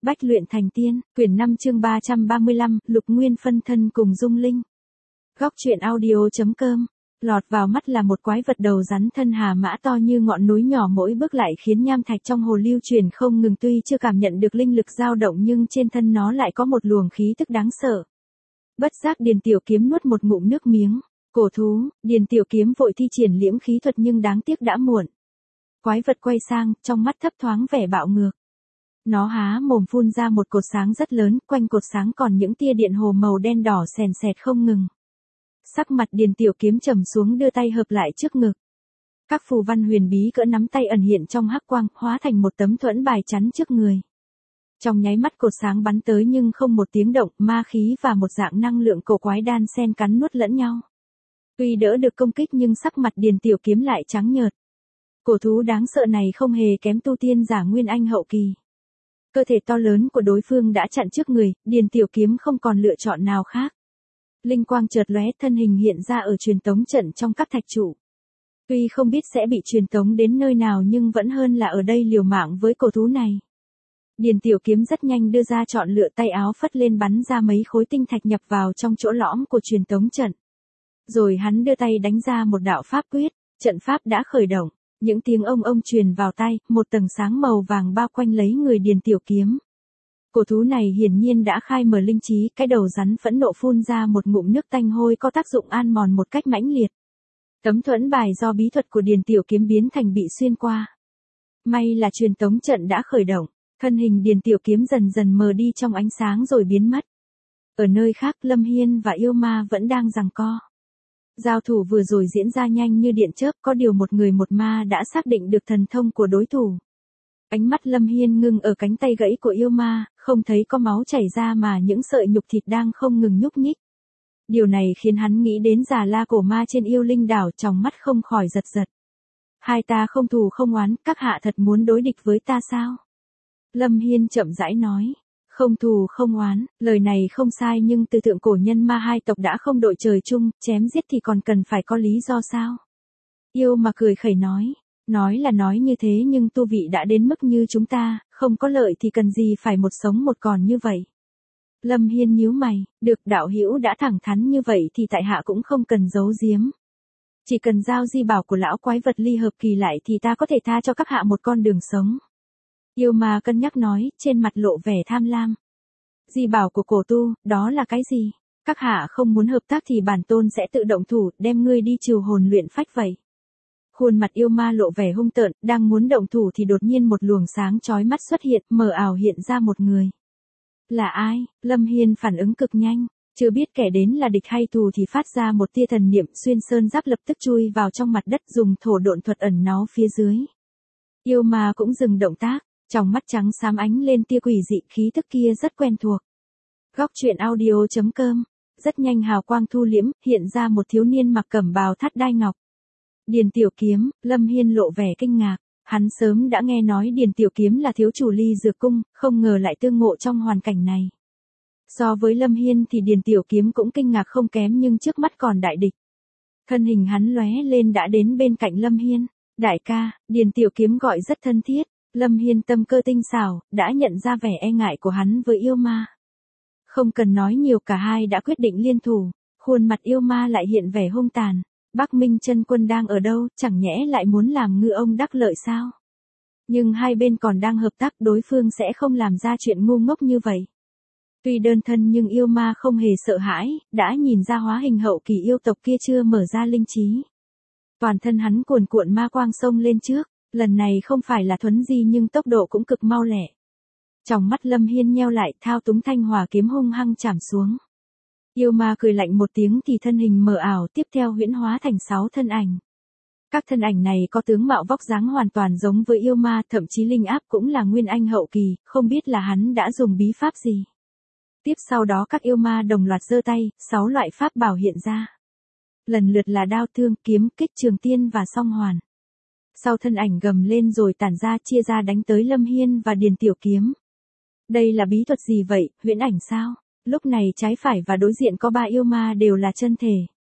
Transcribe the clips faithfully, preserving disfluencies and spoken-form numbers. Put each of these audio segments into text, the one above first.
Bách luyện thành tiên, quyển năm chương ba trăm ba mươi lăm, Lục Nguyên phân thân cùng Dung Linh. Góc truyện audio.com. Lọt vào mắt là một quái vật đầu rắn thân hà mã to như ngọn núi nhỏ, mỗi bước lại khiến nham thạch trong hồ lưu chuyển không ngừng, tuy chưa cảm nhận được linh lực dao động nhưng trên thân nó lại có một luồng khí tức đáng sợ. Bất giác Điền Tiểu Kiếm nuốt một ngụm nước miếng. Cổ thú, Điền Tiểu Kiếm vội thi triển liễm khí thuật nhưng đáng tiếc đã muộn. Quái vật quay sang, trong mắt thấp thoáng vẻ bạo ngược. Nó há mồm phun ra một cột sáng rất lớn, quanh cột sáng còn những tia điện hồ màu đen đỏ sèn sẹt không ngừng. Sắc mặt Điền Tiểu Kiếm trầm xuống, đưa tay hợp lại trước ngực. Các phù văn huyền bí cỡ nắm tay ẩn hiện trong hắc quang, hóa thành một tấm thuẫn bài chắn trước người. Trong nháy mắt cột sáng bắn tới nhưng không một tiếng động, ma khí và một dạng năng lượng cổ quái đan xen cắn nuốt lẫn nhau. Tuy đỡ được công kích nhưng sắc mặt Điền Tiểu Kiếm lại trắng nhợt. Cổ thú đáng sợ này không hề kém tu tiên giả Nguyên Anh hậu kỳ. Cơ thể to lớn của đối phương đã chặn trước người, Điền Tiểu Kiếm không còn lựa chọn nào khác. Linh quang chợt lóe, thân hình hiện ra ở truyền tống trận trong các thạch trụ. Tuy không biết sẽ bị truyền tống đến nơi nào nhưng vẫn hơn là ở đây liều mạng với cổ thú này. Điền Tiểu Kiếm rất nhanh đưa ra chọn lựa, tay áo phất lên bắn ra mấy khối tinh thạch nhập vào trong chỗ lõm của truyền tống trận. Rồi hắn đưa tay đánh ra một đạo pháp quyết, trận pháp đã khởi động. Những tiếng ông ông truyền vào tai, một tầng sáng màu vàng bao quanh lấy người Điền Tiểu Kiếm. Cổ thú này hiển nhiên đã khai mở linh trí, cái đầu rắn phẫn nộ phun ra một ngụm nước tanh hôi có tác dụng an mòn một cách mãnh liệt. Tấm thuẫn bài do bí thuật của Điền Tiểu Kiếm biến thành bị xuyên qua. May là truyền tống trận đã khởi động, thân hình Điền Tiểu Kiếm dần dần mờ đi trong ánh sáng rồi biến mất. Ở nơi khác, Lâm Hiên và yêu ma vẫn đang giằng co. Giao thủ vừa rồi diễn ra nhanh như điện chớp, có điều một người một ma đã xác định được thần thông của đối thủ. Ánh mắt Lâm Hiên ngưng ở cánh tay gãy của yêu ma, không thấy có máu chảy ra mà những sợi nhục thịt đang không ngừng nhúc nhích. Điều này khiến hắn nghĩ đến Già La cổ ma trên Yêu Linh đảo, trong mắt không khỏi giật giật. Hai ta không thù không oán, các hạ thật muốn đối địch với ta sao? Lâm Hiên chậm rãi nói. Không thù không oán, lời này không sai nhưng từ thượng cổ nhân ma hai tộc đã không đội trời chung, chém giết thì còn cần phải có lý do sao? Yêu mà cười khẩy nói, nói là nói như thế nhưng tu vị đã đến mức như chúng ta, không có lợi thì cần gì phải một sống một còn như vậy. Lâm Hiên nhíu mày, được đạo hữu đã thẳng thắn như vậy thì tại hạ cũng không cần giấu giếm. Chỉ cần giao di bảo của lão quái vật ly hợp kỳ lại thì ta có thể tha cho các hạ một con đường sống. Yêu ma cân nhắc nói, trên mặt lộ vẻ tham lam. Di bảo của cổ tu, đó là cái gì? Các hạ không muốn hợp tác thì bản tôn sẽ tự động thủ, đem ngươi đi trừ hồn luyện phách vậy. Khuôn mặt yêu ma lộ vẻ hung tợn, đang muốn động thủ thì đột nhiên một luồng sáng chói mắt xuất hiện, mờ ảo hiện ra một người. Là ai? Lâm Hiên phản ứng cực nhanh, chưa biết kẻ đến là địch hay thù thì phát ra một tia thần niệm, xuyên sơn giáp lập tức chui vào trong mặt đất, dùng thổ độn thuật ẩn náu phía dưới. Yêu ma cũng dừng động tác. Trong mắt trắng xám ánh lên tia quỷ dị, khí tức kia rất quen thuộc. Góc truyện audio.com. Rất nhanh hào quang thu liễm, hiện ra một thiếu niên mặc cẩm bào thắt đai ngọc. Điền Tiểu Kiếm, Lâm Hiên lộ vẻ kinh ngạc. Hắn sớm đã nghe nói Điền Tiểu Kiếm là thiếu chủ Ly Dược Cung, không ngờ lại tương ngộ trong hoàn cảnh này. So với Lâm Hiên thì Điền Tiểu Kiếm cũng kinh ngạc không kém nhưng trước mắt còn đại địch. Thân hình hắn lóe lên đã đến bên cạnh Lâm Hiên. Đại ca, Điền Tiểu Kiếm gọi rất thân thiết. Lâm Hiên tâm cơ tinh xảo, đã nhận ra vẻ e ngại của hắn với yêu ma. Không cần nói nhiều, cả hai đã quyết định liên thủ, khuôn mặt yêu ma lại hiện vẻ hung tàn. Bắc Minh Chân Quân đang ở đâu, chẳng nhẽ lại muốn làm ngư ông đắc lợi sao? Nhưng hai bên còn đang hợp tác, đối phương sẽ không làm ra chuyện ngu ngốc như vậy. Tuy đơn thân nhưng yêu ma không hề sợ hãi, đã nhìn ra hóa hình hậu kỳ yêu tộc kia chưa mở ra linh trí. Toàn thân hắn cuồn cuộn ma quang xông lên trước. Lần này không phải là thuấn di nhưng tốc độ cũng cực mau lẹ. Trong mắt Lâm Hiên nheo lại, thao túng thanh hỏa kiếm hung hăng chảm xuống. Yêu ma cười lạnh một tiếng thì thân hình mờ ảo, tiếp theo huyễn hóa thành sáu thân ảnh. Các thân ảnh này có tướng mạo vóc dáng hoàn toàn giống với yêu ma, thậm chí linh áp cũng là Nguyên Anh hậu kỳ, không biết là hắn đã dùng bí pháp gì. Tiếp sau đó các yêu ma đồng loạt giơ tay, sáu loại pháp bảo hiện ra. Lần lượt là đao thương, kiếm, kích, trường tiên và song hoàn. Sau thân ảnh gầm lên rồi tản ra, chia ra đánh tới Lâm Hiên và Điền Tiểu Kiếm. Đây là bí thuật gì vậy, huyễn ảnh sao? Lúc này trái phải và đối diện có ba yêu ma đều là chân thể.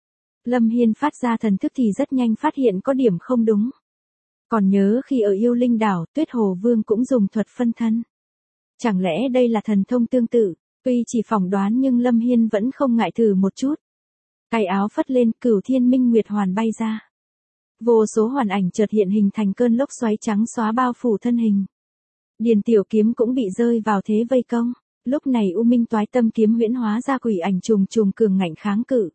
Lâm Hiên phát ra thần thức thì rất nhanh phát hiện có điểm không đúng. Còn nhớ khi ở Yêu Linh đảo, Tuyết Hồ Vương cũng dùng thuật phân thân. Chẳng lẽ đây là thần thông tương tự? Tuy chỉ phỏng đoán nhưng Lâm Hiên vẫn không ngại thử một chút. Tay áo phất lên, Cửu Thiên Minh Nguyệt Hoàn bay ra. Vô số hoàn ảnh chợt hiện hình thành cơn lốc xoáy trắng xóa bao phủ thân hình. Điền Tiểu Kiếm cũng bị rơi vào thế vây công. Lúc này U Minh Toái Tâm kiếm huyễn hóa ra quỷ ảnh trùng trùng cường ngạnh kháng cự.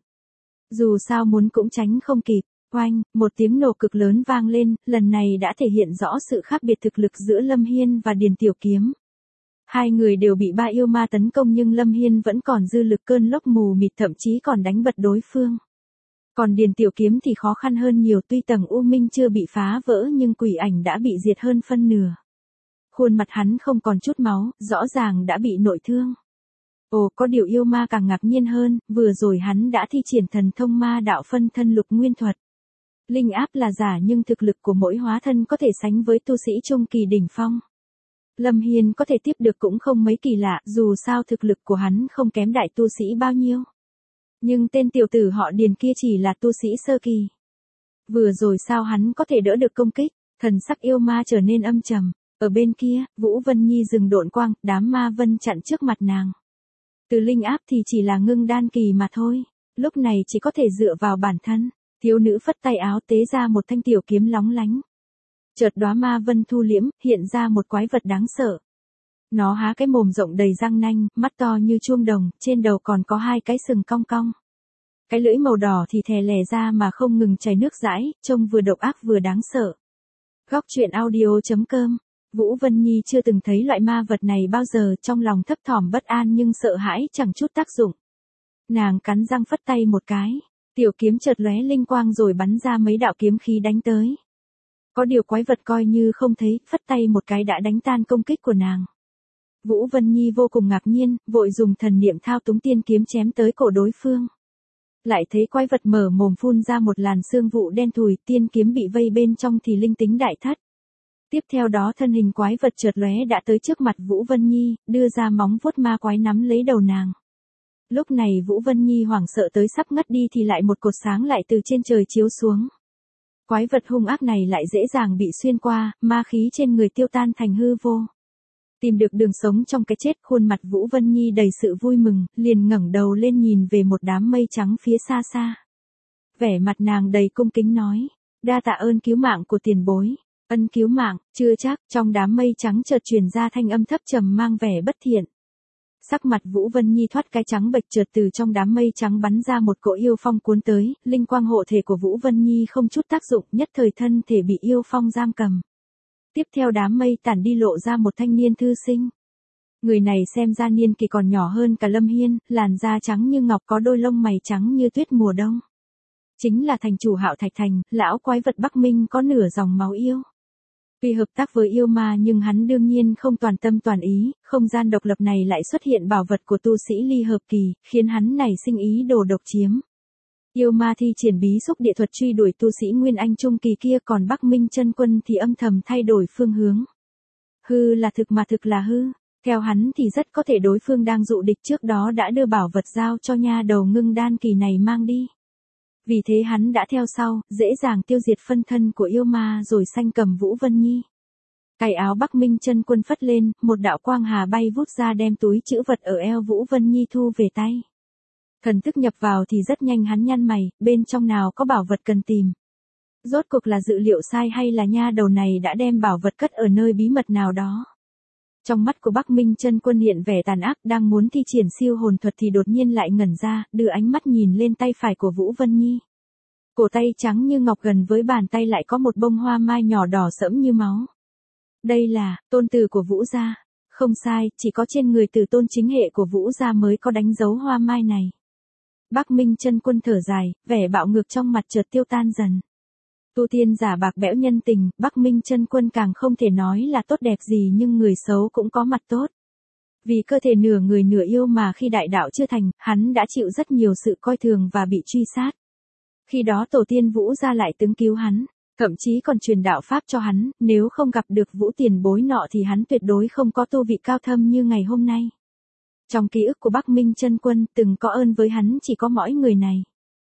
Dù sao muốn cũng tránh không kịp. Oanh, một tiếng nổ cực lớn vang lên, lần này đã thể hiện rõ sự khác biệt thực lực giữa Lâm Hiên và Điền Tiểu Kiếm. Hai người đều bị ba yêu ma tấn công nhưng Lâm Hiên vẫn còn dư lực cơn lốc mù mịt, thậm chí còn đánh bật đối phương. Còn Điền Tiểu Kiếm thì khó khăn hơn nhiều, tuy tầng U Minh chưa bị phá vỡ nhưng quỷ ảnh đã bị diệt hơn phân nửa. Khuôn mặt hắn không còn chút máu, rõ ràng đã bị nội thương. Ồ, có điều yêu ma càng ngạc nhiên hơn, vừa rồi hắn đã thi triển thần thông ma đạo phân thân lục nguyên thuật. Linh áp là giả nhưng thực lực của mỗi hóa thân có thể sánh với tu sĩ trung kỳ đỉnh phong. Lâm Hiên có thể tiếp được cũng không mấy kỳ lạ, dù sao thực lực của hắn không kém đại tu sĩ bao nhiêu. Nhưng tên tiểu tử họ Điền kia chỉ là tu sĩ sơ kỳ. Vừa rồi sao hắn có thể đỡ được công kích? Thần sắc yêu ma trở nên âm trầm. Ở bên kia, Vũ Vân Nhi dừng độn quang, đám ma vân chặn trước mặt nàng. Từ linh áp thì chỉ là ngưng đan kỳ mà thôi. Lúc này chỉ có thể dựa vào bản thân. Thiếu nữ phất tay áo tế ra một thanh tiểu kiếm lóng lánh. Chợt đóa ma vân thu liễm, hiện ra một quái vật đáng sợ. Nó há cái mồm rộng đầy răng nanh, mắt to như chuông đồng, trên đầu còn có hai cái sừng cong cong. Cái lưỡi màu đỏ thì thè lè ra mà không ngừng chảy nước dãi, trông vừa độc ác vừa đáng sợ. Góc truyện audio chấm com. Vũ Vân Nhi chưa từng thấy loại ma vật này bao giờ, trong lòng thấp thỏm bất an nhưng sợ hãi chẳng chút tác dụng. Nàng cắn răng phất tay một cái, tiểu kiếm chợt lóe linh quang rồi bắn ra mấy đạo kiếm khí đánh tới. Có điều quái vật coi như không thấy, phất tay một cái đã đánh tan công kích của nàng. Vũ Vân Nhi vô cùng ngạc nhiên, vội dùng thần niệm thao túng tiên kiếm chém tới cổ đối phương. Lại thấy quái vật mở mồm phun ra một làn sương vụ đen thùi, tiên kiếm bị vây bên trong thì linh tính đại thất. Tiếp theo đó thân hình quái vật chợt lóe đã tới trước mặt Vũ Vân Nhi, đưa ra móng vuốt ma quái nắm lấy đầu nàng. Lúc này Vũ Vân Nhi hoảng sợ tới sắp ngất đi thì lại một cột sáng lại từ trên trời chiếu xuống. Quái vật hung ác này lại dễ dàng bị xuyên qua, ma khí trên người tiêu tan thành hư vô. Tìm được đường sống trong cái chết, khuôn mặt Vũ Vân Nhi đầy sự vui mừng, liền ngẩng đầu lên nhìn về một đám mây trắng phía xa xa. Vẻ mặt nàng đầy cung kính nói, đa tạ ơn cứu mạng của tiền bối. Ân cứu mạng, chưa chắc, trong đám mây trắng chợt truyền ra thanh âm thấp trầm mang vẻ bất thiện. Sắc mặt Vũ Vân Nhi thoát cái trắng bệch, chợt từ trong đám mây trắng bắn ra một cỗ yêu phong cuốn tới, linh quang hộ thể của Vũ Vân Nhi không chút tác dụng, nhất thời thân thể bị yêu phong giam cầm. Tiếp theo đám mây tản đi lộ ra một thanh niên thư sinh. Người này xem ra niên kỳ còn nhỏ hơn cả Lâm Hiên, làn da trắng như ngọc, có đôi lông mày trắng như tuyết mùa đông. Chính là thành chủ Hạo Thạch Thành, lão quái vật Bắc Minh có nửa dòng máu yêu. Vì hợp tác với yêu ma nhưng hắn đương nhiên không toàn tâm toàn ý, không gian độc lập này lại xuất hiện bảo vật của tu sĩ ly hợp kỳ, khiến hắn nảy sinh ý đồ độc chiếm. Yêu ma thi triển bí xúc địa thuật truy đuổi tu sĩ Nguyên Anh trung kỳ kia, còn Bắc Minh chân quân thì âm thầm thay đổi phương hướng. Hư là thực mà thực là hư, theo hắn thì rất có thể đối phương đang dụ địch, trước đó đã đưa bảo vật giao cho nha đầu ngưng đan kỳ này mang đi. Vì thế hắn đã theo sau, dễ dàng tiêu diệt phân thân của yêu ma rồi sanh cầm Vũ Vân Nhi. Cài áo Bắc Minh chân quân phất lên, một đạo quang hà bay vút ra đem túi trữ vật ở eo Vũ Vân Nhi thu về tay. Thần thức nhập vào thì rất nhanh hắn nhăn mày, bên trong nào có bảo vật cần tìm. Rốt cuộc là dự liệu sai hay là nha đầu này đã đem bảo vật cất ở nơi bí mật nào đó. Trong mắt của Bắc Minh chân quân hiện vẻ tàn ác, đang muốn thi triển siêu hồn thuật thì đột nhiên lại ngẩn ra, đưa ánh mắt nhìn lên tay phải của Vũ Vân Nhi. Cổ tay trắng như ngọc, gần với bàn tay lại có một bông hoa mai nhỏ đỏ sẫm như máu. Đây là tôn tử của Vũ gia. Không sai, chỉ có trên người tử tôn chính hệ của Vũ gia mới có đánh dấu hoa mai này. Bắc Minh chân quân thở dài, vẻ bạo ngược trong mặt chợt tiêu tan dần. Tu tiên giả bạc bẽo nhân tình, Bắc Minh chân quân càng không thể nói là tốt đẹp gì, nhưng người xấu cũng có mặt tốt. Vì cơ thể nửa người nửa yêu mà khi đại đạo chưa thành, hắn đã chịu rất nhiều sự coi thường và bị truy sát. Khi đó tổ tiên Vũ gia lại tướng cứu hắn, thậm chí còn truyền đạo pháp cho hắn, nếu không gặp được Vũ tiền bối nọ thì hắn tuyệt đối không có tu vị cao thâm như ngày hôm nay. Trong ký ức của Bắc Minh chân quân, từng có ơn với hắn chỉ có mỗi người này.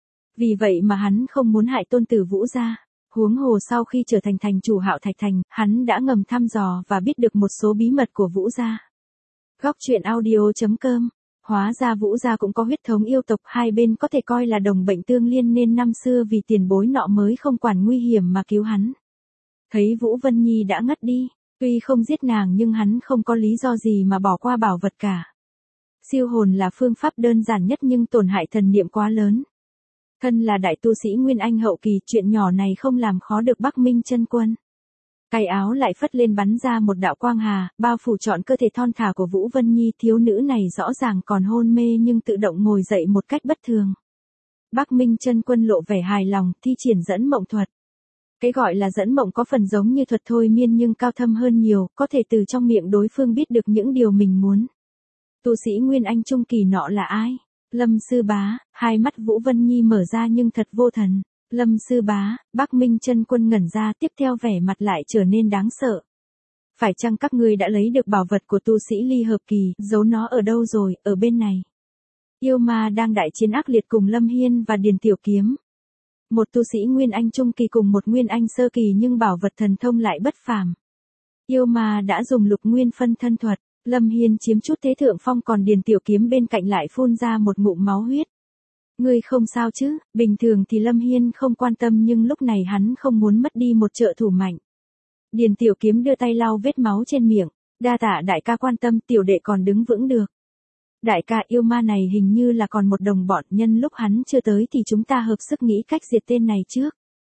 Vì vậy mà hắn không muốn hại tôn tử Vũ gia. Huống hồ sau khi trở thành thành chủ Hạo Thạch Thành, hắn đã ngầm thăm dò và biết được một số bí mật của Vũ gia. Góc truyện audio.com. Hóa ra Vũ gia cũng có huyết thống yêu tộc, hai bên có thể coi là đồng bệnh tương liên nên năm xưa vì tiền bối nọ mới không quản nguy hiểm mà cứu hắn. Thấy Vũ Vân Nhi đã ngất đi, tuy không giết nàng nhưng hắn không có lý do gì mà bỏ qua bảo vật cả. Siêu hồn là phương pháp đơn giản nhất nhưng tổn hại thần niệm quá lớn. Thân là đại tu sĩ Nguyên Anh hậu kỳ, chuyện nhỏ này không làm khó được Bắc Minh Chân Quân. Cài áo lại phất lên bắn ra một đạo quang hà, bao phủ trọn cơ thể thon thả của Vũ Vân Nhi. Thiếu nữ này rõ ràng còn hôn mê nhưng tự động ngồi dậy một cách bất thường. Bắc Minh Chân Quân lộ vẻ hài lòng, thi triển dẫn mộng thuật. Cái gọi là dẫn mộng có phần giống như thuật thôi miên nhưng cao thâm hơn nhiều, có thể từ trong miệng đối phương biết được những điều mình muốn. Tu sĩ Nguyên Anh trung kỳ nọ là ai? Lâm Sư Bá. Hai mắt Vũ Vân Nhi mở ra nhưng thật vô thần. Lâm Sư Bá. Bắc Minh Chân Quân ngẩn ra, tiếp theo vẻ mặt lại trở nên đáng sợ. Phải chăng các ngươi đã lấy được bảo vật của tu sĩ ly hợp kỳ, giấu nó ở đâu rồi? Ở bên này. Yêu ma đang đại chiến ác liệt cùng Lâm Hiên và Điền Tiểu Kiếm. Một tu sĩ Nguyên Anh trung kỳ cùng một Nguyên Anh sơ kỳ nhưng bảo vật thần thông lại bất phàm. Yêu ma đã dùng Lục Nguyên phân thân thuật. Lâm Hiên chiếm chút thế thượng phong, còn Điền Tiểu Kiếm bên cạnh lại phun ra một ngụm máu huyết. Ngươi không sao chứ? Bình thường thì Lâm Hiên không quan tâm nhưng lúc này hắn không muốn mất đi một trợ thủ mạnh. Điền Tiểu Kiếm đưa tay lau vết máu trên miệng. Đa tạ đại ca quan tâm, tiểu đệ còn đứng vững được. Đại ca, yêu ma này hình như là còn một đồng bọn, nhân lúc hắn chưa tới thì chúng ta hợp sức nghĩ cách diệt tên này trước.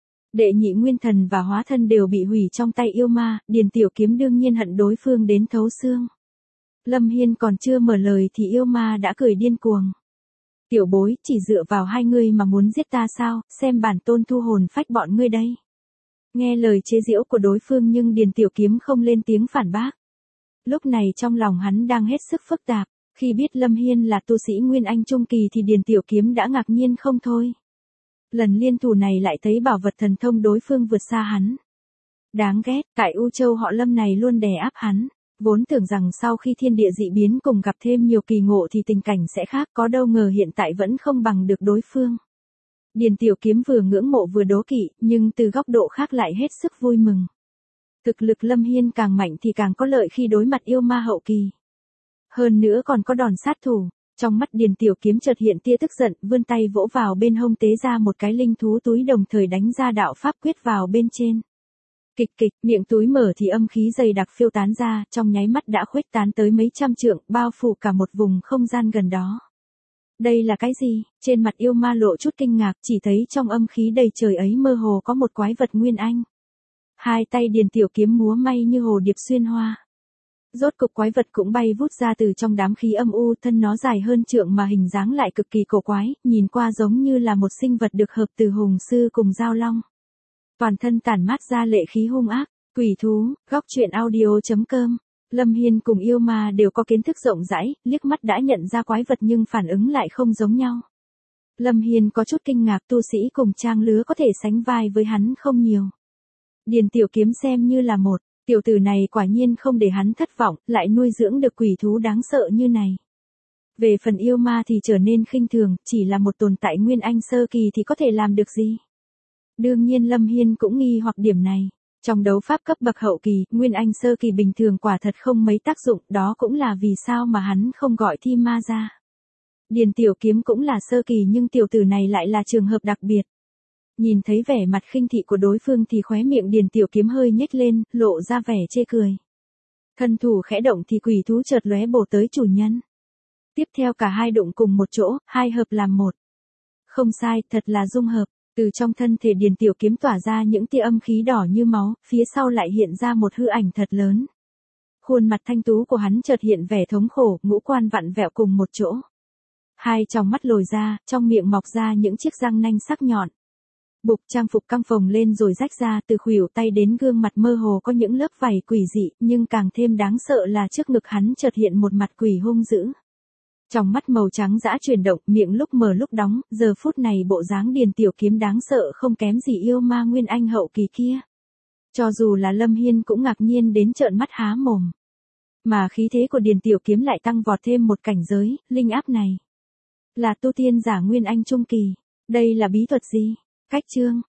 Đệ nhị nguyên thần và hóa thân đều bị hủy trong tay yêu ma, Điền Tiểu Kiếm đương nhiên hận đối phương đến thấu xương. Lâm Hiên còn chưa mở lời thì yêu ma đã cười điên cuồng. Tiểu bối, chỉ dựa vào hai ngươi mà muốn giết ta sao? Xem bản tôn thu hồn phách bọn ngươi đây. Nghe lời chế giễu của đối phương nhưng Điền Tiểu Kiếm không lên tiếng phản bác. Lúc này trong lòng hắn đang hết sức phức tạp. Khi biết Lâm Hiên là tu sĩ Nguyên Anh trung kỳ thì Điền Tiểu Kiếm đã ngạc nhiên không thôi. Lần liên thủ này lại thấy bảo vật thần thông đối phương vượt xa hắn. Đáng ghét, tại U Châu họ Lâm này luôn đè áp hắn. Vốn tưởng rằng sau khi thiên địa dị biến cùng gặp thêm nhiều kỳ ngộ thì tình cảnh sẽ khác, có đâu ngờ hiện tại vẫn không bằng được đối phương. Điền Tiểu Kiếm vừa ngưỡng mộ vừa đố kỵ, nhưng từ góc độ khác lại hết sức vui mừng. Thực lực Lâm Hiên càng mạnh thì càng có lợi khi đối mặt yêu ma hậu kỳ. Hơn nữa còn có đòn sát thủ. Trong mắt Điền Tiểu Kiếm chợt hiện tia tức giận, vươn tay vỗ vào bên hông tế ra một cái linh thú túi đồng thời đánh ra đạo pháp quyết vào bên trên. Kịch kịch, miệng túi mở thì âm khí dày đặc phiêu tán ra, trong nháy mắt đã khuếch tán tới mấy trăm trượng, bao phủ cả một vùng không gian gần đó. Đây là cái gì? Trên mặt yêu ma lộ chút kinh ngạc, chỉ thấy trong âm khí đầy trời ấy mơ hồ có một quái vật Nguyên Anh. Hai tay Điền Tiểu Kiếm múa may như hồ điệp xuyên hoa. Rốt cục quái vật cũng bay vút ra từ trong đám khí âm u, thân nó dài hơn trượng mà hình dáng lại cực kỳ cổ quái, nhìn qua giống như là một sinh vật được hợp từ hùng sư cùng giao long. Toàn thân tản mát ra lệ khí hung ác. Quỷ thú. Góc truyện audio.com. Lâm Hiên cùng yêu ma đều có kiến thức rộng rãi, liếc mắt đã nhận ra quái vật nhưng phản ứng lại không giống nhau. Lâm Hiên có chút kinh ngạc, tu sĩ cùng trang lứa có thể sánh vai với hắn không nhiều. Điền Tiểu Kiếm xem như là một. Tiểu tử này quả nhiên không để hắn thất vọng, lại nuôi dưỡng được quỷ thú đáng sợ như này. Về phần yêu ma thì trở nên khinh thường, chỉ là một tồn tại Nguyên Anh sơ kỳ thì có thể làm được gì? Đương nhiên Lâm Hiên cũng nghi hoặc điểm này. Trong đấu pháp cấp bậc hậu kỳ, Nguyên Anh sơ kỳ bình thường quả thật không mấy tác dụng, đó cũng là vì sao mà hắn không gọi thi ma ra. Điền Tiểu Kiếm cũng là sơ kỳ nhưng tiểu tử này lại là trường hợp đặc biệt. Nhìn thấy vẻ mặt khinh thị của đối phương thì khóe miệng Điền Tiểu Kiếm hơi nhếch lên, lộ ra vẻ chê cười. Thân thủ khẽ động thì quỷ thú chợt lóe bổ tới chủ nhân. Tiếp theo cả hai đụng cùng một chỗ, hai hợp làm một. Không sai, thật là dung hợp. Từ trong thân thể Điền Tiểu Kiếm tỏa ra những tia âm khí đỏ như máu, phía sau lại hiện ra một hư ảnh thật lớn. Khuôn mặt thanh tú của hắn chợt hiện vẻ thống khổ, ngũ quan vặn vẹo cùng một chỗ. Hai tròng mắt lồi ra, trong miệng mọc ra những chiếc răng nanh sắc nhọn. Bục trang phục căng phồng lên rồi rách ra, từ khuỷu tay đến gương mặt mơ hồ có những lớp vảy quỷ dị, nhưng càng thêm đáng sợ là trước ngực hắn chợt hiện một mặt quỷ hung dữ. Trong mắt màu trắng dã chuyển động, miệng lúc mở lúc đóng, giờ phút này bộ dáng Điền Tiểu Kiếm đáng sợ không kém gì yêu ma Nguyên Anh hậu kỳ kia. Cho dù là Lâm Hiên cũng ngạc nhiên đến trợn mắt há mồm. Mà khí thế của Điền Tiểu Kiếm lại tăng vọt thêm một cảnh giới, linh áp này. Là tu tiên giả Nguyên Anh trung kỳ. Đây là bí thuật gì? Cách chương.